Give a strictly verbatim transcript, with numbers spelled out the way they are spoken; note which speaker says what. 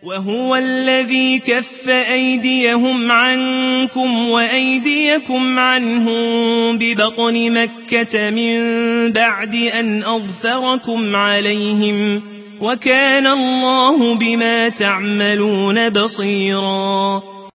Speaker 1: وهو الذي كف أيديهم عنكم وأيديكم عنهم ببطن مكة من بعد أن أظفركم عليهم وكان الله بما تعملون بصيرا